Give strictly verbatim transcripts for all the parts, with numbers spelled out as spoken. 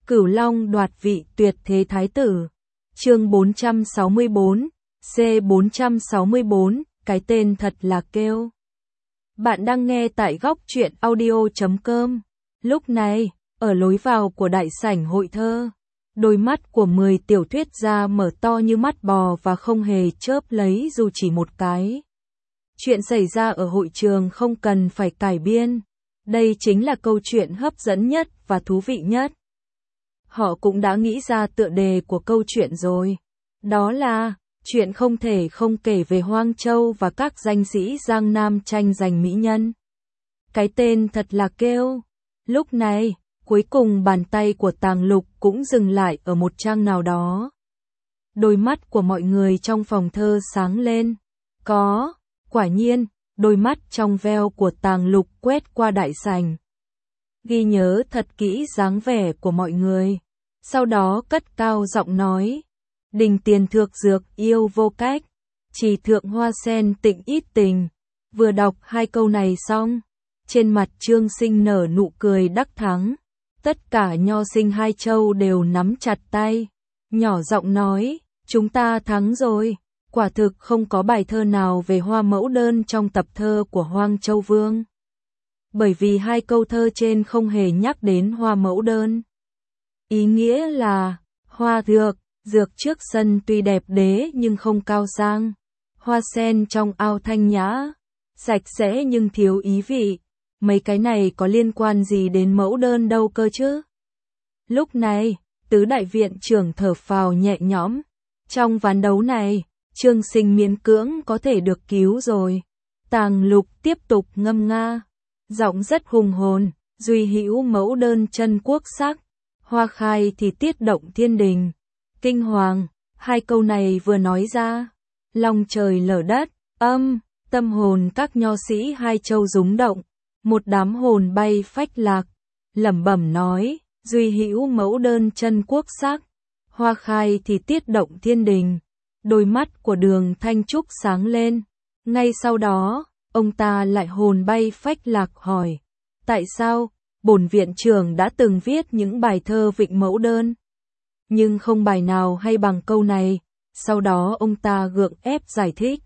Cửu Long đoạt vị tuyệt thế thái tử. Chương bốn trăm sáu mươi bốn, C bốn trăm sáu mươi bốn, cái tên thật là kêu. Bạn đang nghe tại góc truyện audio chấm com. Lúc này, ở lối vào của đại sảnh hội thơ, đôi mắt của mười tiểu thuyết gia mở to như mắt bò và không hề chớp lấy dù chỉ một cái. Chuyện xảy ra ở hội trường không cần phải cải biên. Đây chính là câu chuyện hấp dẫn nhất và thú vị nhất. Họ cũng đã nghĩ ra tựa đề của câu chuyện rồi. Đó là chuyện không thể không kể về Hoang Châu và các danh sĩ Giang Nam tranh giành mỹ nhân. Cái tên thật là kêu. Lúc này, cuối cùng bàn tay của Tàng Lục cũng dừng lại ở một trang nào đó. Đôi mắt của mọi người trong phòng thơ sáng lên. Có, quả nhiên, đôi mắt trong veo của Tàng Lục quét qua đại sảnh. Ghi nhớ thật kỹ dáng vẻ của mọi người. Sau đó cất cao giọng nói. Đình tiền thược dược yêu vô cách. Chỉ thượng hoa sen tịnh ít tình. Vừa đọc hai câu này xong. Trên mặt Trương Sinh nở nụ cười đắc thắng. Tất cả nho sinh hai châu đều nắm chặt tay. Nhỏ giọng nói. Chúng ta thắng rồi. Quả thực không có bài thơ nào về hoa mẫu đơn trong tập thơ của Hoang Châu Vương. Bởi vì hai câu thơ trên không hề nhắc đến hoa mẫu đơn. Ý nghĩa là, hoa dược, dược trước sân tuy đẹp đẽ nhưng không cao sang. Hoa sen trong ao thanh nhã, sạch sẽ nhưng thiếu ý vị. Mấy cái này có liên quan gì đến mẫu đơn đâu cơ chứ? Lúc này, tứ đại viện trưởng thở phào nhẹ nhõm. Trong ván đấu này, Trương Sinh miễn cưỡng có thể được cứu rồi. Tàng Lục tiếp tục ngâm nga. Giọng rất hùng hồn, duy hữu mẫu đơn chân quốc sắc. Hoa khai thì tiết động thiên đình. Kinh hoàng, hai câu này vừa nói ra. Lòng trời lở đất, âm, tâm hồn các nho sĩ hai châu rúng động. Một đám hồn bay phách lạc. Lẩm bẩm nói, duy hữu mẫu đơn chân quốc sắc. Hoa khai thì tiết động thiên đình. Đôi mắt của Đường Thanh Trúc sáng lên. Ngay sau đó, ông ta lại hồn bay phách lạc hỏi. Tại sao, bổn viện trưởng đã từng viết những bài thơ vịnh mẫu đơn? Nhưng không bài nào hay bằng câu này. Sau đó ông ta gượng ép giải thích.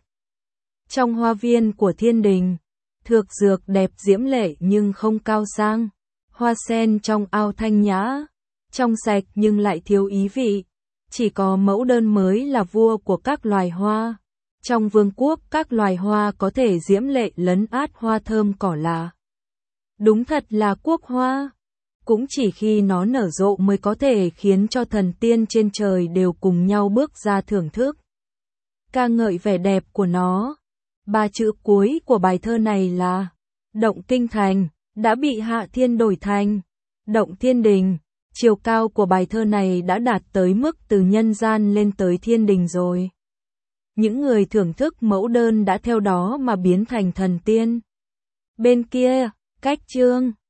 Trong hoa viên của thiên đình, thược dược đẹp diễm lệ nhưng không cao sang. Hoa sen trong ao thanh nhã, trong sạch nhưng lại thiếu ý vị. Chỉ có mẫu đơn mới là vua của các loài hoa. Trong vương quốc các loài hoa có thể diễm lệ lấn át hoa thơm cỏ lạ. Đúng thật là quốc hoa. Cũng chỉ khi nó nở rộ mới có thể khiến cho thần tiên trên trời đều cùng nhau bước ra thưởng thức. Ca ngợi vẻ đẹp của nó. Ba chữ cuối của bài thơ này là Động Kinh Thành, đã bị Hạ Thiên đổi thành Động Thiên Đình. Chiều cao của bài thơ này đã đạt tới mức từ nhân gian lên tới thiên đình rồi. Những người thưởng thức mẫu đơn đã theo đó mà biến thành thần tiên. Bên kia, cách Trương